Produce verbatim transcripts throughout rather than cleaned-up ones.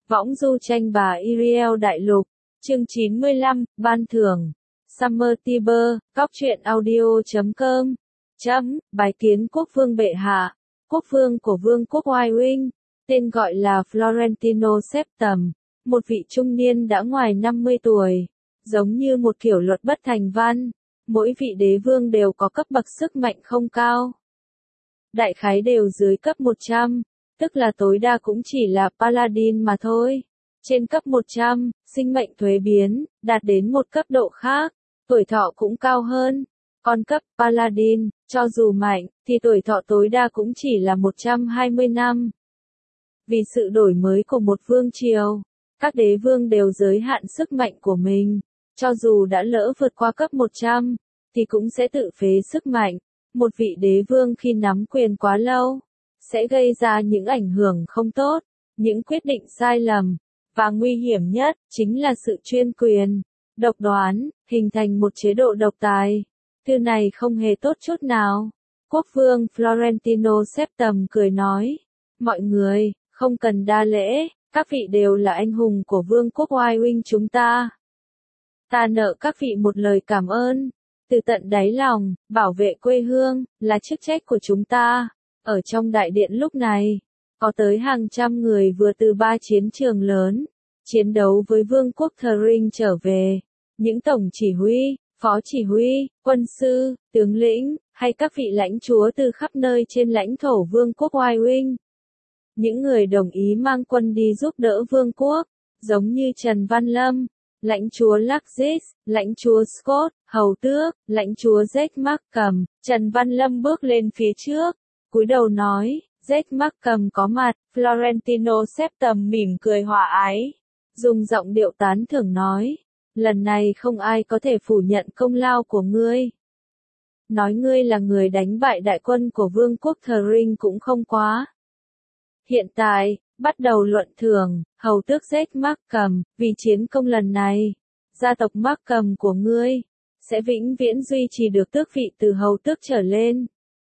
Võng du tranh bà Iriel Đại Lục, chương chín mươi lăm, Ban thưởng. Summer Tiber, Cóc truyện audio chấm com. Chấm, bài kiến quốc vương bệ hạ, quốc vương của vương quốc Wying, tên gọi là Florentino Septem, một vị trung niên đã ngoài năm mươi tuổi, giống như một kiểu luật bất thành văn, mỗi vị đế vương đều có cấp bậc sức mạnh không cao. Đại khái đều dưới cấp một trăm, tức là tối đa cũng chỉ là Paladin mà thôi. Trên cấp một trăm, sinh mệnh thuế biến, đạt đến một cấp độ khác, tuổi thọ cũng cao hơn. Còn cấp Paladin, cho dù mạnh, thì tuổi thọ tối đa cũng chỉ là một trăm hai mươi năm. Vì sự đổi mới của một vương triều, các đế vương đều giới hạn sức mạnh của mình. Cho dù đã lỡ vượt qua cấp một trăm, thì cũng sẽ tự phế sức mạnh. Một vị đế vương khi nắm quyền quá lâu, sẽ gây ra những ảnh hưởng không tốt, những quyết định sai lầm, và nguy hiểm nhất, chính là sự chuyên quyền, độc đoán, hình thành một chế độ độc tài. Thứ này không hề tốt chút nào. Quốc vương Florentino Septem cười nói, mọi người, không cần đa lễ, các vị đều là anh hùng của vương quốc Wying chúng ta. Ta nợ các vị một lời cảm ơn. Từ tận đáy lòng, bảo vệ quê hương, là chức trách của chúng ta. Ở trong đại điện lúc này, có tới hàng trăm người vừa từ ba chiến trường lớn, chiến đấu với vương quốc Thring trở về. Những tổng chỉ huy, phó chỉ huy, quân sư, tướng lĩnh, hay các vị lãnh chúa từ khắp nơi trên lãnh thổ vương quốc Wying. Những người đồng ý mang quân đi giúp đỡ vương quốc, giống như Trần Văn Lâm, lãnh chúa Laxis, lãnh chúa Scott, hầu tước, lãnh chúa Jack Markham. Trần Văn Lâm bước lên phía trước, cúi đầu nói, Jack Markham có mặt, Florentino Septem mỉm cười hòa ái, dùng giọng điệu tán thưởng nói, lần này không ai có thể phủ nhận công lao của ngươi. Nói ngươi là người đánh bại đại quân của vương quốc Thring cũng không quá. Hiện tại, bắt đầu luận thưởng, hầu tước Jack Markham, vì chiến công lần này, gia tộc Markham của ngươi, sẽ vĩnh viễn duy trì được tước vị từ hầu tước trở lên.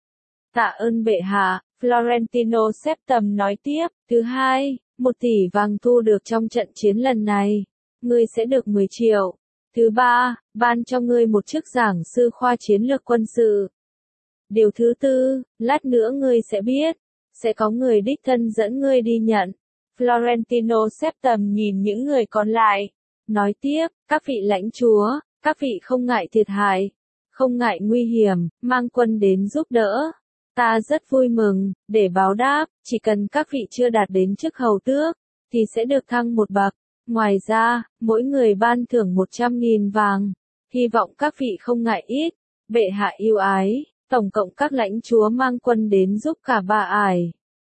Tạ ơn bệ hạ, Florentino Septem nói tiếp. Thứ hai, một tỷ vàng thu được trong trận chiến lần này, ngươi sẽ được mười triệu. Thứ ba, ban cho ngươi một chức giảng sư khoa chiến lược quân sự. Điều thứ tư, lát nữa ngươi sẽ biết, sẽ có người đích thân dẫn ngươi đi nhận. Florentino Septem nhìn những người còn lại, nói tiếp, các vị lãnh chúa, các vị không ngại thiệt hại, không ngại nguy hiểm, mang quân đến giúp đỡ. Ta rất vui mừng, để báo đáp, chỉ cần các vị chưa đạt đến chức hầu tước, thì sẽ được thăng một bậc. Ngoài ra, mỗi người ban thưởng một trăm nghìn vàng. Hy vọng các vị không ngại ít. Bệ hạ yêu ái, tổng cộng các lãnh chúa mang quân đến giúp cả ba ải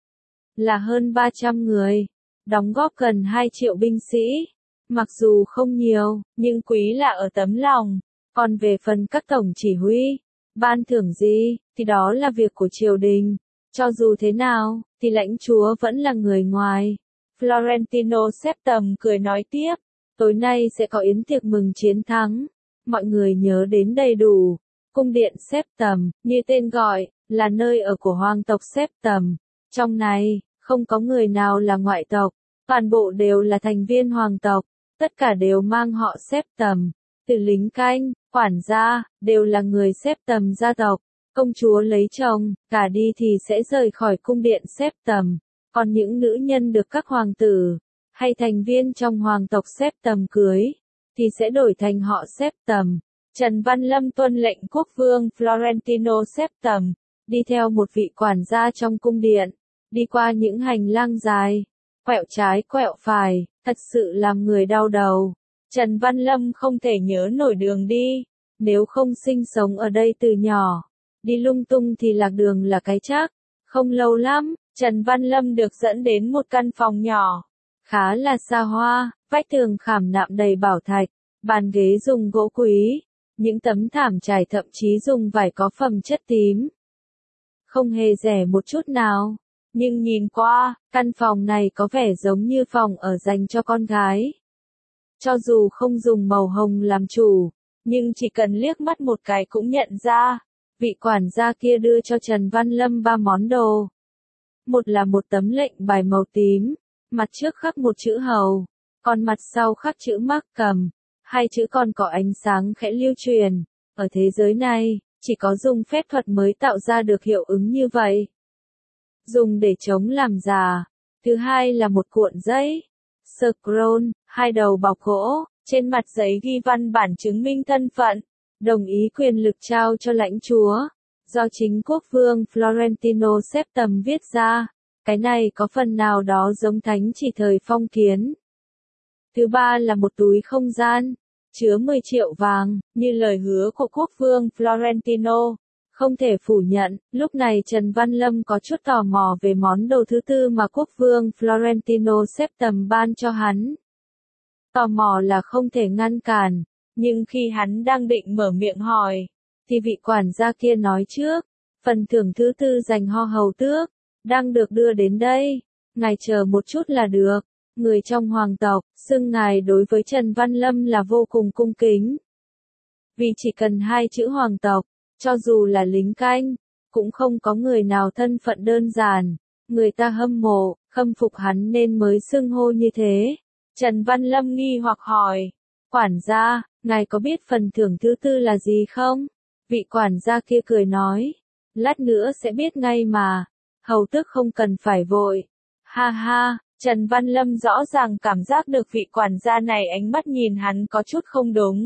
là hơn ba trăm người, đóng góp gần hai triệu binh sĩ. Mặc dù không nhiều, nhưng quý là ở tấm lòng. Còn về phần các tổng chỉ huy, ban thưởng gì, thì đó là việc của triều đình. Cho dù thế nào, thì lãnh chúa vẫn là người ngoài. Florentino Septem cười nói tiếp, tối nay sẽ có yến tiệc mừng chiến thắng. Mọi người nhớ đến đầy đủ. Cung điện Septem, như tên gọi, là nơi ở của hoàng tộc Septem. Trong này, không có người nào là ngoại tộc, toàn bộ đều là thành viên hoàng tộc, tất cả đều mang họ Septem. Từ lính canh, quản gia, đều là người Septem gia tộc. Công chúa lấy chồng, cả đi thì sẽ rời khỏi cung điện Septem. Còn những nữ nhân được các hoàng tử, hay thành viên trong hoàng tộc Septem cưới, thì sẽ đổi thành họ Septem. Trần Văn Lâm tuân lệnh quốc vương Florentino Septem, đi theo một vị quản gia trong cung điện, đi qua những hành lang dài, quẹo trái quẹo phải, thật sự làm người đau đầu. Trần Văn Lâm không thể nhớ nổi đường đi, nếu không sinh sống ở đây từ nhỏ, đi lung tung thì lạc đường là cái chắc. Không lâu lắm, Trần Văn Lâm được dẫn đến một căn phòng nhỏ, khá là xa hoa, vách tường khảm nạm đầy bảo thạch, bàn ghế dùng gỗ quý, những tấm thảm trải thậm chí dùng vải có phẩm chất tím. Không hề rẻ một chút nào, nhưng nhìn qua, căn phòng này có vẻ giống như phòng ở dành cho con gái. Cho dù không dùng màu hồng làm chủ, nhưng chỉ cần liếc mắt một cái cũng nhận ra, vị quản gia kia đưa cho Trần Văn Lâm ba món đồ. Một là một tấm lệnh bài màu tím, mặt trước khắc một chữ hầu, còn mặt sau khắc chữ mắc cầm, hai chữ còn có ánh sáng khẽ lưu truyền. Ở thế giới này, chỉ có dùng phép thuật mới tạo ra được hiệu ứng như vậy. Dùng để chống làm giả. Thứ hai là một cuộn giấy. Scroll, hai đầu bọc gỗ, trên mặt giấy ghi văn bản chứng minh thân phận, đồng ý quyền lực trao cho lãnh chúa, do chính quốc vương Florentino Septem viết ra. Cái này có phần nào đó giống thánh chỉ thời phong kiến. Thứ ba là một túi không gian, chứa mười triệu vàng, như lời hứa của quốc vương Florentino. Không thể phủ nhận, lúc này Trần Văn Lâm có chút tò mò về món đồ thứ tư mà quốc vương Florentino Septem ban cho hắn. Tò mò là không thể ngăn cản, nhưng khi hắn đang định mở miệng hỏi, thì vị quản gia kia nói trước, phần thưởng thứ tư dành ho hầu tước, đang được đưa đến đây, ngài chờ một chút là được. Người trong hoàng tộc, xưng ngài đối với Trần Văn Lâm là vô cùng cung kính. Vì chỉ cần hai chữ hoàng tộc, cho dù là lính canh, cũng không có người nào thân phận đơn giản, người ta hâm mộ, khâm phục hắn nên mới xưng hô như thế. Trần Văn Lâm nghi hoặc hỏi, quản gia, ngài có biết phần thưởng thứ tư là gì không? Vị quản gia kia cười nói, lát nữa sẽ biết ngay mà, hầu tước không cần phải vội. Ha ha, Trần Văn Lâm rõ ràng cảm giác được vị quản gia này ánh mắt nhìn hắn có chút không đúng.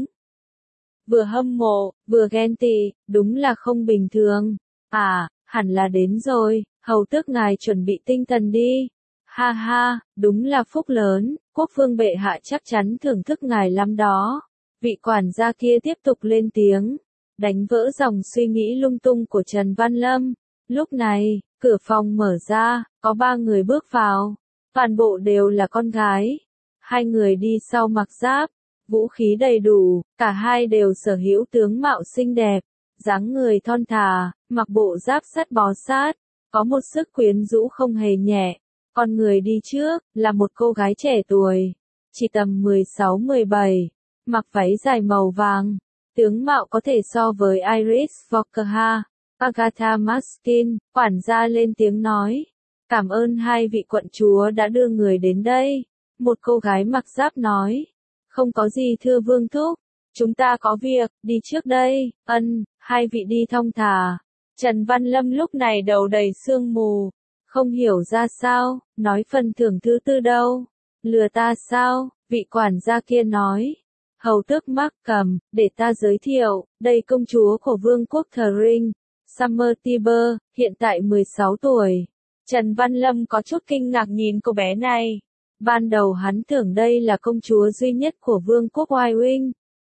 Vừa hâm mộ, vừa ghen tị, đúng là không bình thường. À, hẳn là đến rồi, hầu tước ngài chuẩn bị tinh thần đi. Ha ha, đúng là phúc lớn, quốc vương bệ hạ chắc chắn thưởng thức ngài lắm đó. Vị quản gia kia tiếp tục lên tiếng, đánh vỡ dòng suy nghĩ lung tung của Trần Văn Lâm. Lúc này, cửa phòng mở ra, có ba người bước vào. Toàn bộ đều là con gái. Hai người đi sau mặc giáp, vũ khí đầy đủ, cả hai đều sở hữu tướng mạo xinh đẹp, dáng người thon thả, mặc bộ giáp sắt bó sát, có một sức quyến rũ không hề nhẹ. Con người đi trước, là một cô gái trẻ tuổi, chỉ tầm mười sáu mười bảy, mặc váy dài màu vàng, tướng mạo có thể so với Iris Vokha, Agatha Maskin. Quản gia lên tiếng nói, cảm ơn hai vị quận chúa đã đưa người đến đây. Một cô gái mặc giáp nói, không có gì thưa vương thúc, chúng ta có việc, đi trước đây. Ân, hai vị đi thong thả. Trần Văn Lâm lúc này đầu đầy sương mù, không hiểu ra sao, nói phần thưởng thứ tư đâu, lừa ta sao? Vị quản gia kia nói, hầu tước mắc cầm, để ta giới thiệu, đây công chúa của vương quốc Thring, Summer Tiber, hiện tại mười sáu tuổi. Trần Văn Lâm có chút kinh ngạc nhìn cô bé này. Ban đầu hắn tưởng đây là công chúa duy nhất của vương quốc Wywing,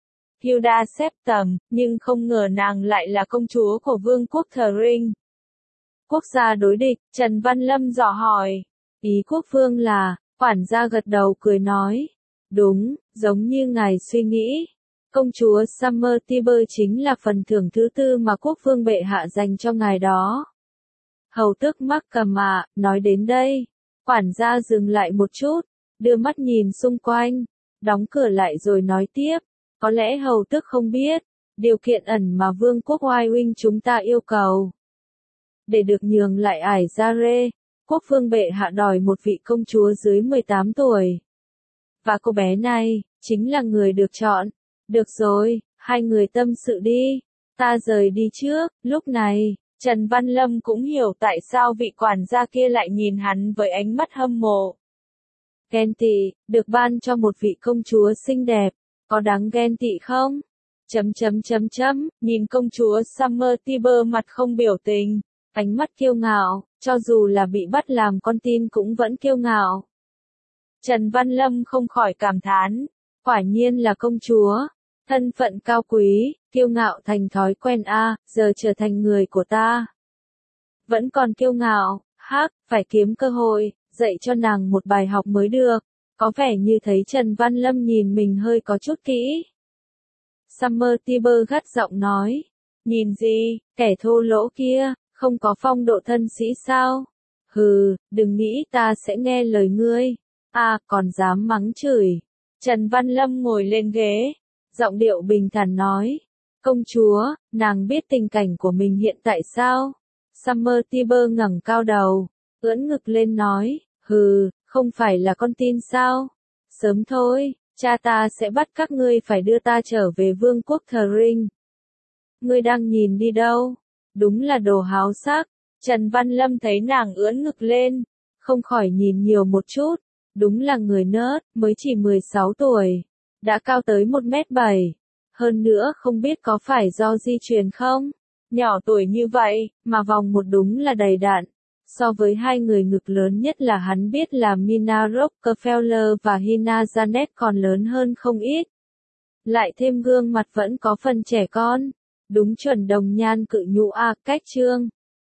Hilda Septem, nhưng không ngờ nàng lại là công chúa của vương quốc Thring. Quốc gia đối địch, Trần Văn Lâm dò hỏi. Ý quốc vương là, quản gia gật đầu cười nói. Đúng, giống như ngài suy nghĩ. Công chúa Summer Tiber chính là phần thưởng thứ tư mà quốc vương bệ hạ dành cho ngài đó. Hầu tước mắc cầm ạ, nói đến đây. Quản gia dừng lại một chút, đưa mắt nhìn xung quanh, đóng cửa lại rồi nói tiếp. Có lẽ hầu tước không biết, điều kiện ẩn mà vương quốc Wywing chúng ta yêu cầu. Để được nhường lại ải Zare, quốc vương bệ hạ đòi một vị công chúa dưới mười tám tuổi. Và cô bé này, chính là người được chọn. Được rồi, hai người tâm sự đi. Ta rời đi trước. Lúc này, Trần Văn Lâm cũng hiểu tại sao vị quản gia kia lại nhìn hắn với ánh mắt hâm mộ. Ghen tị, được ban cho một vị công chúa xinh đẹp, có đáng ghen tị không? Chấm chấm chấm chấm, nhìn công chúa Summer Tiber mặt không biểu tình, ánh mắt kiêu ngạo, cho dù là bị bắt làm con tin cũng vẫn kiêu ngạo. Trần Văn Lâm không khỏi cảm thán, quả nhiên là công chúa, thân phận cao quý, kiêu ngạo thành thói quen a, giờ trở thành người của ta. Vẫn còn kiêu ngạo, hắc, phải kiếm cơ hội, dạy cho nàng một bài học mới được. Có vẻ như thấy Trần Văn Lâm nhìn mình hơi có chút kỹ. Summer Tiber gắt giọng nói, nhìn gì, kẻ thô lỗ kia, không có phong độ thân sĩ sao? Hừ, đừng nghĩ ta sẽ nghe lời ngươi. À, còn dám mắng chửi. Trần Văn Lâm ngồi lên ghế, giọng điệu bình thản nói, công chúa, nàng biết tình cảnh của mình hiện tại sao? Summer Tiber ngẩng cao đầu, ưỡn ngực lên nói, hừ, Không phải là con tin sao? Sớm thôi, cha ta sẽ bắt các ngươi phải đưa ta trở về vương quốc Thờ Rinh. Ngươi đang nhìn đi đâu? Đúng là đồ háo sắc. Trần Văn Lâm thấy nàng ưỡn ngực lên, không khỏi nhìn nhiều một chút. Đúng là người nớt, mới chỉ mười sáu tuổi, đã cao tới một mét bảy. Hơn nữa không biết có phải do di truyền không? Nhỏ tuổi như vậy, mà vòng một đúng là đầy đặn. So với hai người ngực lớn nhất là hắn biết là Mina Rockefeller và Hina Janet còn lớn hơn không ít. Lại thêm gương mặt vẫn có phần trẻ con. Đúng chuẩn đồng nhan cự nhũ a, cách trương.